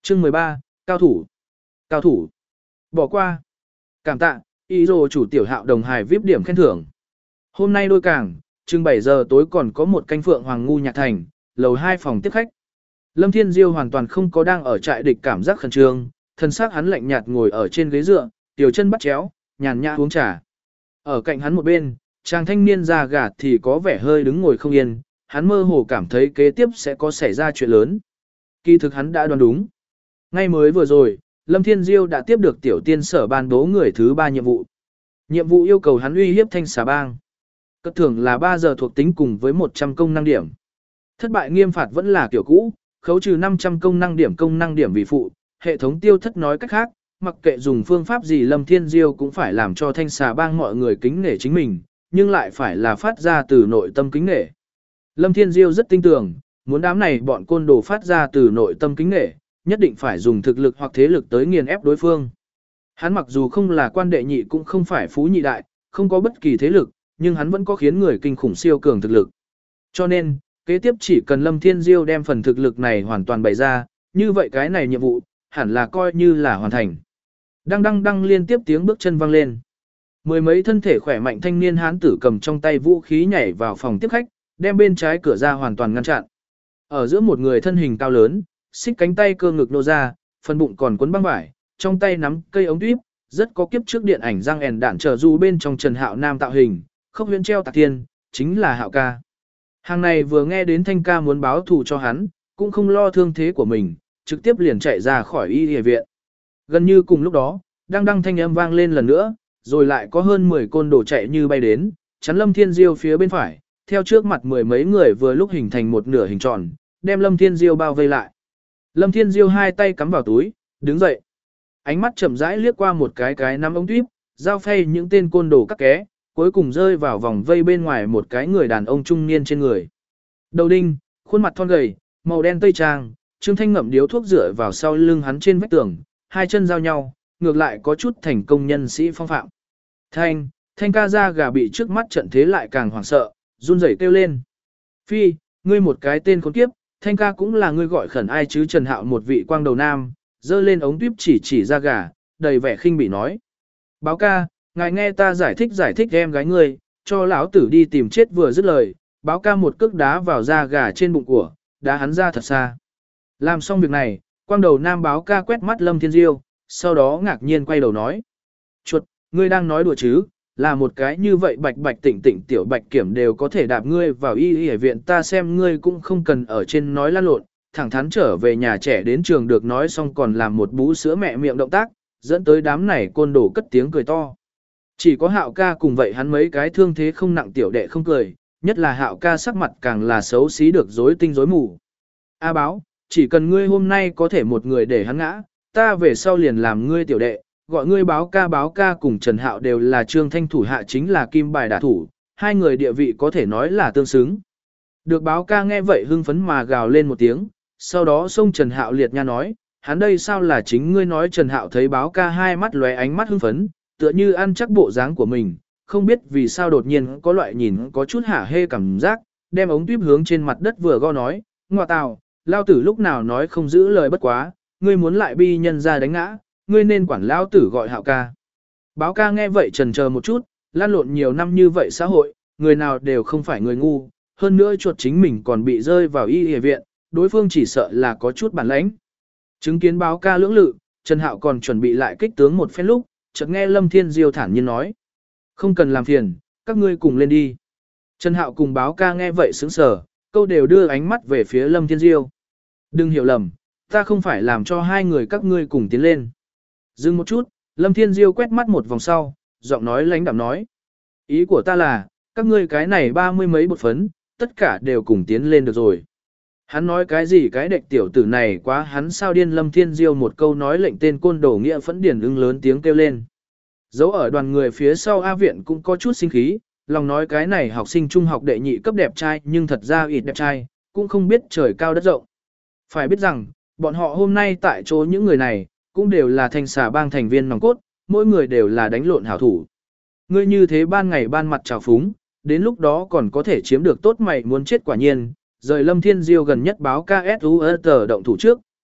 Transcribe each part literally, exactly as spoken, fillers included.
Chương mười ba, cao thủ. Cao thủ. Bỏ qua. Cảm tạ, ý đồ chủ tiểu hạo đồng hài vê i pê điểm khen thưởng. Hôm nay đôi càng, chừng bảy giờ tối còn có một canh phượng hoàng ngu nhạc thành, lầu hai phòng tiếp khách. Lâm Thiên Diêu hoàn toàn không có đang ở trại địch cảm giác khẩn trương, thân xác hắn lạnh nhạt ngồi ở trên ghế dựa, tiểu chân bắt chéo, nhàn nhã uống trà. Ở cạnh hắn một bên, chàng thanh niên già gà thì có vẻ hơi đứng ngồi không yên, hắn mơ hồ cảm thấy kế tiếp sẽ có xảy ra chuyện lớn. Kỳ thực hắn đã đoán đúng. Ngay mới vừa rồi, Lâm Thiên Diêu đã tiếp được tiểu tiên sở ban bố người thứ ba nhiệm vụ. Nhiệm vụ yêu cầu hắn uy hiếp thanh xà bang. Cất thưởng là ba giờ thuộc tính cùng với một trăm công năng điểm. Thất bại nghiêm phạt vẫn là kiểu cũ, khấu trừ năm trăm công năng điểm công năng điểm vì phụ, hệ thống tiêu thất nói cách khác, mặc kệ dùng phương pháp gì Lâm Thiên Diêu cũng phải làm cho thanh xà bang mọi người kính nể chính mình, nhưng lại phải là phát ra từ nội tâm kính nể. Lâm Thiên Diêu rất tin tưởng, muốn đám này bọn côn đồ phát ra từ nội tâm kính nể, nhất định phải dùng thực lực hoặc thế lực tới nghiền ép đối phương. Hắn mặc dù không là quan đệ nhị cũng không phải phú nhị đại, không có bất kỳ thế lực, nhưng hắn vẫn có khiến người kinh khủng siêu cường thực lực. Cho nên, kế tiếp chỉ cần Lâm Thiên Diêu đem phần thực lực này hoàn toàn bày ra, như vậy cái này nhiệm vụ, hẳn là coi như là hoàn thành. Đăng đăng đăng liên tiếp tiếng bước chân vang lên. Mười mấy thân thể khỏe mạnh thanh niên hán tử cầm trong tay vũ khí nhảy vào phòng tiếp khách, đem bên trái cửa ra hoàn toàn ngăn chặn. Ở giữa một người thân hình cao lớn, xích cánh tay cơ ngực nô ra, phần bụng còn cuốn băng vải, trong tay nắm cây ống tuyếp, rất có kiếp trước điện ảnh răng ẻn đạn trở du bên trong Trần Hạo Nam tạo hình, khốc huyễn treo tạc thiên, chính là Hạo ca. Hàng này vừa nghe đến Thanh ca muốn báo thù cho hắn, cũng không lo thương thế của mình, trực tiếp liền chạy ra khỏi y y viện. Gần như cùng lúc đó, đang đăng thanh âm vang lên lần nữa, rồi lại có hơn mười côn đồ chạy như bay đến, chắn Lâm Thiên Diêu phía bên phải, theo trước mặt mười mấy người vừa lúc hình thành một nửa hình tròn, đem Lâm Thiên Diêu bao vây lại. Lâm Thiên Diêu hai tay cắm vào túi, đứng dậy. Ánh mắt chậm rãi liếc qua một cái cái nắm ống tuyếp, giao phay những tên côn đồ các ké, cuối cùng rơi vào vòng vây bên ngoài một cái người đàn ông trung niên trên người. Đầu đinh, khuôn mặt thon gầy, màu đen tây trang, Trương Thanh ngậm điếu thuốc dựa vào sau lưng hắn trên vách tường, hai chân giao nhau, ngược lại có chút thành công nhân sĩ phong phạm. Thanh, Thanh ca da gà bị trước mắt trận thế lại càng hoảng sợ, run rẩy kêu lên. Phi, ngươi một cái tên khốn kiếp, Thanh ca cũng là ngươi gọi khẩn ai chứ? Trần Hạo một vị quang đầu nam, dơ lên ống tuyếp chỉ chỉ da gà, đầy vẻ khinh bỉ nói. Báo ca, ngài nghe ta giải thích giải thích em gái ngươi, cho lão tử đi tìm chết vừa dứt lời, báo ca một cước đá vào da gà trên bụng của, đá hắn ra thật xa. Làm xong việc này, quang đầu nam báo ca quét mắt Lâm Thiên Diêu, sau đó ngạc nhiên quay đầu nói. Chuột, ngươi đang nói đùa chứ, là một cái như vậy bạch bạch tỉnh tỉnh tiểu bạch kiểm đều có thể đạp ngươi vào y y viện, ta xem ngươi cũng không cần ở trên nói lăn lộn, thẳng thắn trở về nhà trẻ đến trường được nói xong còn làm một bú sữa mẹ miệng động tác, dẫn tới đám này côn đồ cất tiếng cười to. Chỉ có Hạo ca cùng vậy hắn mấy cái thương thế không nặng tiểu đệ không cười, nhất là Hạo ca sắc mặt càng là xấu xí được rối tinh rối mù. A báo, chỉ cần ngươi hôm nay có thể một người để hắn ngã, ta về sau liền làm ngươi tiểu đệ, gọi ngươi báo ca báo ca cùng Trần Hạo đều là Trương Thanh thủ hạ chính là kim bài đả thủ, hai người địa vị có thể nói là tương xứng. Được báo ca nghe vậy hưng phấn mà gào lên một tiếng, sau đó xông Trần Hạo liệt nha nói, hắn đây sao là chính ngươi nói? Trần Hạo thấy báo ca hai mắt lóe ánh mắt hưng phấn, tựa như ăn chắc bộ dáng của mình, không biết vì sao đột nhiên có loại nhìn có chút hả hê cảm giác, đem ống tuyếp hướng trên mặt đất vừa go nói, ngọa tào, lao tử lúc nào nói không giữ lời bất quá, ngươi muốn lại bi nhân ra đánh ngã, ngươi nên quản lao tử gọi Hạo ca. Báo ca nghe vậy trần chờ một chút, lan lộn nhiều năm như vậy xã hội, người nào đều không phải người ngu, hơn nữa chuột chính mình còn bị rơi vào y y viện, đối phương chỉ sợ là có chút bản lãnh. Chứng kiến báo ca lưỡng lự, Trần Hạo còn chuẩn bị lại kích tướng một phen lúc, chợt nghe Lâm Thiên Diêu thản nhiên nói. Không cần làm phiền, các ngươi cùng lên đi. Trần Hạo cùng báo ca nghe vậy sững sờ, câu đều đưa ánh mắt về phía Lâm Thiên Diêu. Đừng hiểu lầm, ta không phải làm cho hai người các ngươi cùng tiến lên. Dừng một chút, Lâm Thiên Diêu quét mắt một vòng sau, giọng nói lãnh đạm nói. Ý của ta là, các ngươi cái này ba mươi mấy bột phấn, tất cả đều cùng tiến lên được rồi. Hắn nói cái gì cái đệch tiểu tử này quá hắn sao điên? Lâm Thiên Diêu một câu nói lệnh tên côn đồ nghĩa phẫn điển ưng lớn tiếng kêu lên. Dấu ở đoàn người phía sau A viện cũng có chút sinh khí, lòng nói cái này học sinh trung học đệ nhị cấp đẹp trai nhưng thật ra ít đẹp trai, cũng không biết trời cao đất rộng. Phải biết rằng, bọn họ hôm nay tại chỗ những người này, cũng đều là thanh xà bang thành viên nòng cốt, mỗi người đều là đánh lộn hảo thủ. Ngươi như thế ban ngày ban mặt trào phúng, đến lúc đó còn có thể chiếm được tốt mày muốn chết quả nhiên. Rời Lâm Thiên Diêu gần nhất báo ca ét u tờ động thủ trước,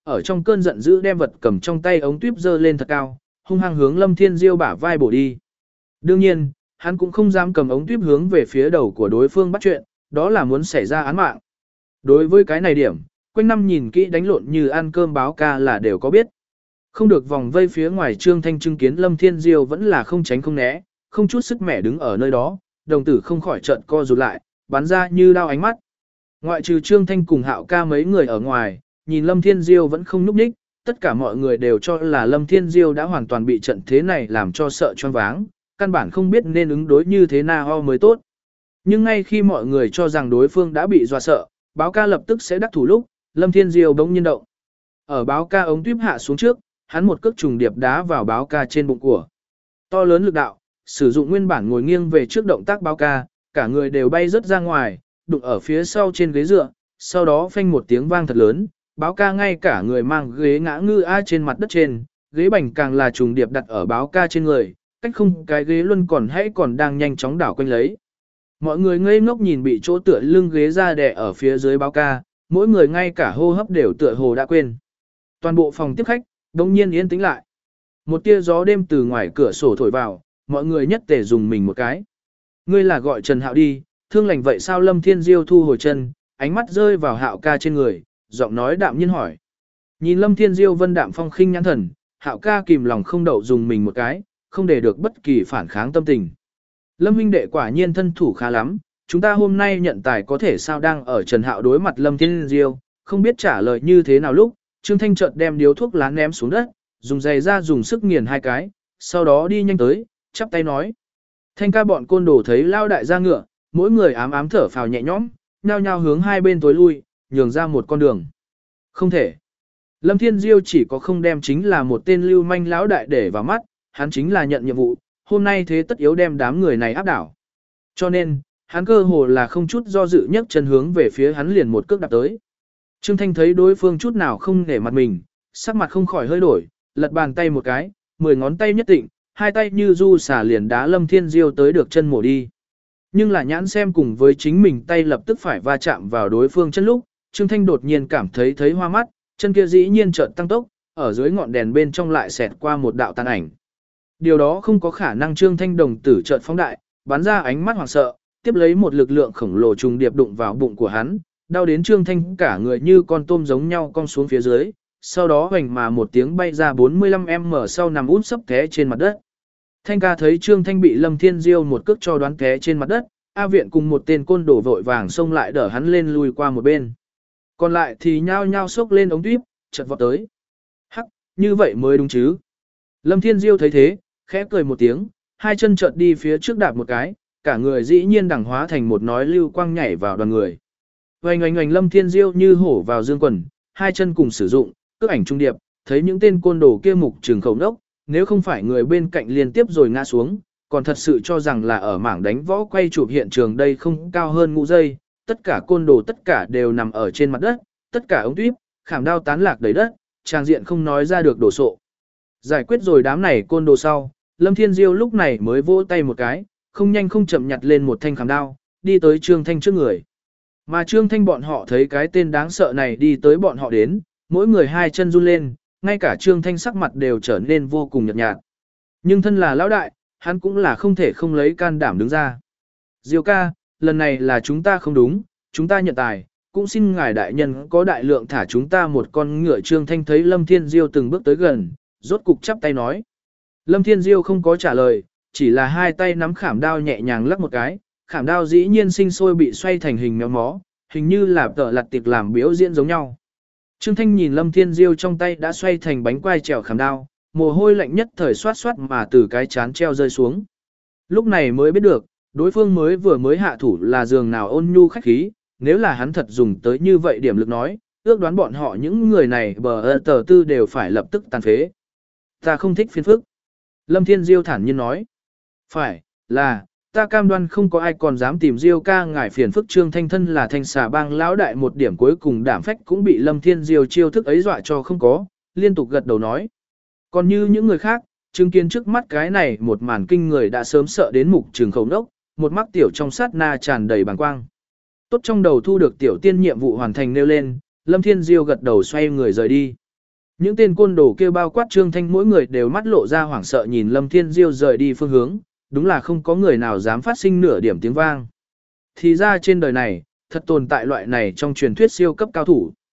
ở trong cơn giận dữ đem vật cầm trong tay ống tuyếp giơ lên thật cao, hung hăng hướng Lâm Thiên Diêu bả vai bổ đi. Đương nhiên, hắn cũng không dám cầm ống tuyếp hướng về phía đầu của đối phương bắt chuyện, đó là muốn xảy ra án mạng. Đối với cái này điểm, quanh năm nhìn kỹ đánh lộn như ăn cơm báo ca là đều có biết. Không được vòng vây phía ngoài Trương Thanh chứng kiến Lâm Thiên Diêu vẫn là không tránh không né, không chút sức mẻ đứng ở nơi đó, đồng tử không khỏi trợn co rụt lại, bắn ra như đao ánh mắt. Ngoại trừ Trương Thanh cùng Hạo ca mấy người ở ngoài, nhìn Lâm Thiên Diêu vẫn không núp ních, tất cả mọi người đều cho là Lâm Thiên Diêu đã hoàn toàn bị trận thế này làm cho sợ choáng váng, căn bản không biết nên ứng đối như thế nào mới tốt. Nhưng ngay khi mọi người cho rằng đối phương đã bị dọa sợ, báo ca lập tức sẽ đắc thủ lúc, Lâm Thiên Diêu bỗng nhiên động. Ở báo ca ống tuyếp hạ xuống trước, hắn một cước trùng điệp đá vào báo ca trên bụng của. To lớn lực đạo, sử dụng nguyên bản ngồi nghiêng về trước động tác báo ca, cả người đều bay rớt ra ngoài, đụng ở phía sau trên ghế dựa, sau đó phanh một tiếng vang thật lớn, báo ca ngay cả người mang ghế ngã ngư a trên mặt đất trên, ghế bành càng là trùng điệp đặt ở báo ca trên người, cách không cái ghế luân còn hãy còn đang nhanh chóng đảo quanh lấy. Mọi người ngây ngốc nhìn bị chỗ tựa lưng ghế ra đè ở phía dưới báo ca, mỗi người ngay cả hô hấp đều tựa hồ đã quên. Toàn bộ phòng tiếp khách, đông nhiên yên tĩnh lại. Một tia gió đêm từ ngoài cửa sổ thổi vào, mọi người nhất tề dùng mình một cái. Ngươi là gọi Trần Hạo đi, thương lành vậy sao? Lâm Thiên Diêu thu hồi chân, ánh mắt rơi vào Hạo ca trên người, giọng nói đạm nhiên hỏi. Nhìn Lâm Thiên Diêu vân đạm phong khinh nhãn thần, Hạo ca kìm lòng không đậu dùng mình một cái, không để được bất kỳ phản kháng tâm tình. Lâm huynh đệ quả nhiên thân thủ khá lắm, chúng ta hôm nay nhận tài có thể sao? Đang ở Trần Hạo đối mặt Lâm Thiên Diêu, không biết trả lời như thế nào lúc, Trương Thanh chợt đem điếu thuốc lá ném xuống đất, dùng giày ra dùng sức nghiền hai cái, sau đó đi nhanh tới, chắp tay nói. Thanh ca bọn côn đồ thấy lao đại ra ngựa, mỗi người ám ám thở phào nhẹ nhõm, nhao nhao hướng hai bên tối lui, nhường ra một con đường. Không thể. Lâm Thiên Diêu chỉ có không đem chính là một tên lưu manh lão đại để vào mắt, hắn chính là nhận nhiệm vụ, hôm nay thế tất yếu đem đám người này áp đảo. Cho nên, hắn cơ hồ là không chút do dự nhấc chân hướng về phía hắn liền một cước đạp tới. Trương Thanh thấy đối phương chút nào không để mặt mình, sắc mặt không khỏi hơi đổi, lật bàn tay một cái, mười ngón tay nhất định, hai tay như du xả liền đá Lâm Thiên Diêu tới được chân mổ đi. Nhưng là nhãn xem cùng với chính mình tay lập tức phải va chạm vào đối phương chân lúc, Trương Thanh đột nhiên cảm thấy thấy hoa mắt, chân kia dĩ nhiên chợt tăng tốc, ở dưới ngọn đèn bên trong lại xẹt qua một đạo tàn ảnh. Điều đó không có khả năng. Trương Thanh đồng tử chợt phóng đại, bắn ra ánh mắt hoảng sợ, tiếp lấy một lực lượng khổng lồ trùng điệp đụng vào bụng của hắn, đau đến Trương Thanh cả người như con tôm giống nhau cong xuống phía dưới, sau đó hoành mà một tiếng bay ra bốn mươi lăm mét sau nằm út sấp té trên mặt đất. Thanh ca thấy Trương Thanh bị Lâm Thiên Diêu một cước cho đoán té trên mặt đất, A Viện cùng một tên côn đồ vội vàng xông lại đỡ hắn lên lùi qua một bên. Còn lại thì nhao nhao xốc lên ống tuyếp, chợt vọt tới. Hắc, như vậy mới đúng chứ. Lâm Thiên Diêu thấy thế, khẽ cười một tiếng, hai chân chợt đi phía trước đạp một cái, cả người dĩ nhiên đẳng hóa thành một nói lưu quang nhảy vào đoàn người. Oanh oanh oanh Lâm Thiên Diêu như hổ vào dương quần, hai chân cùng sử dụng, cước ảnh trung điệp, thấy những tên côn đồ kia mục trường khẩu nốc, nếu không phải người bên cạnh liên tiếp rồi ngã xuống, còn thật sự cho rằng là ở mảng đánh võ quay chụp hiện trường đây không cao hơn ngũ giây, tất cả côn đồ tất cả đều nằm ở trên mặt đất, tất cả ống tuyếp, khảm đao tán lạc đầy đất, trang diện không nói ra được đổ sộ. Giải quyết rồi đám này côn đồ sau, Lâm Thiên Diêu lúc này mới vỗ tay một cái, không nhanh không chậm nhặt lên một thanh khảm đao, đi tới Trương Thanh trước người. Mà Trương Thanh bọn họ thấy cái tên đáng sợ này đi tới bọn họ đến, mỗi người hai chân run lên, ngay cả Trương Thanh sắc mặt đều trở nên vô cùng nhợt nhạt. Nhưng thân là lão đại, hắn cũng là không thể không lấy can đảm đứng ra. Diêu ca, lần này là chúng ta không đúng, chúng ta nhận tài, cũng xin ngài đại nhân có đại lượng thả chúng ta một con ngựa. Trương Thanh thấy Lâm Thiên Diêu từng bước tới gần, rốt cục chắp tay nói. Lâm Thiên Diêu không có trả lời, chỉ là hai tay nắm khảm đao nhẹ nhàng lắc một cái, khảm đao dĩ nhiên sinh sôi bị xoay thành hình méo mó, hình như là tợ lặt tiệc làm biểu diễn giống nhau. Trương Thanh nhìn Lâm Thiên Diêu trong tay đã xoay thành bánh quai trèo khảm đao, mồ hôi lạnh nhất thời xoát xoát mà từ cái chán treo rơi xuống. Lúc này mới biết được, đối phương mới vừa mới hạ thủ là giường nào ôn nhu khách khí, nếu là hắn thật dùng tới như vậy điểm lực nói, ước đoán bọn họ những người này bờ tờ tư đều phải lập tức tàn phế. Ta không thích phiền phức. Lâm Thiên Diêu thản nhiên nói. Phải, là, ta cam đoan không có ai còn dám tìm Diêu ca ngài phiền phức. Trương Thanh thân là thanh xà bang lão đại, một điểm cuối cùng đảm phách cũng bị Lâm Thiên Diêu chiêu thức ấy dọa cho không có, liên tục gật đầu nói. Còn như những người khác, chứng kiến trước mắt cái này một màn kinh người đã sớm sợ đến mục trường khẩu nốc, một mắt tiểu trong sát na tràn đầy bàng quang. Tốt trong đầu thu được tiểu tiên nhiệm vụ hoàn thành nêu lên, Lâm Thiên Diêu gật đầu xoay người rời đi. Những tên côn đồ kia bao quát Trương Thanh mỗi người đều mắt lộ ra hoảng sợ nhìn Lâm Thiên Diêu rời đi phương hướng, đúng là không có người nào dám phát sinh nửa điểm tiếng vang. Thì ra trên đời này, thật tồn tại loại này trong truyền thuyết siêu cấp cao thủ.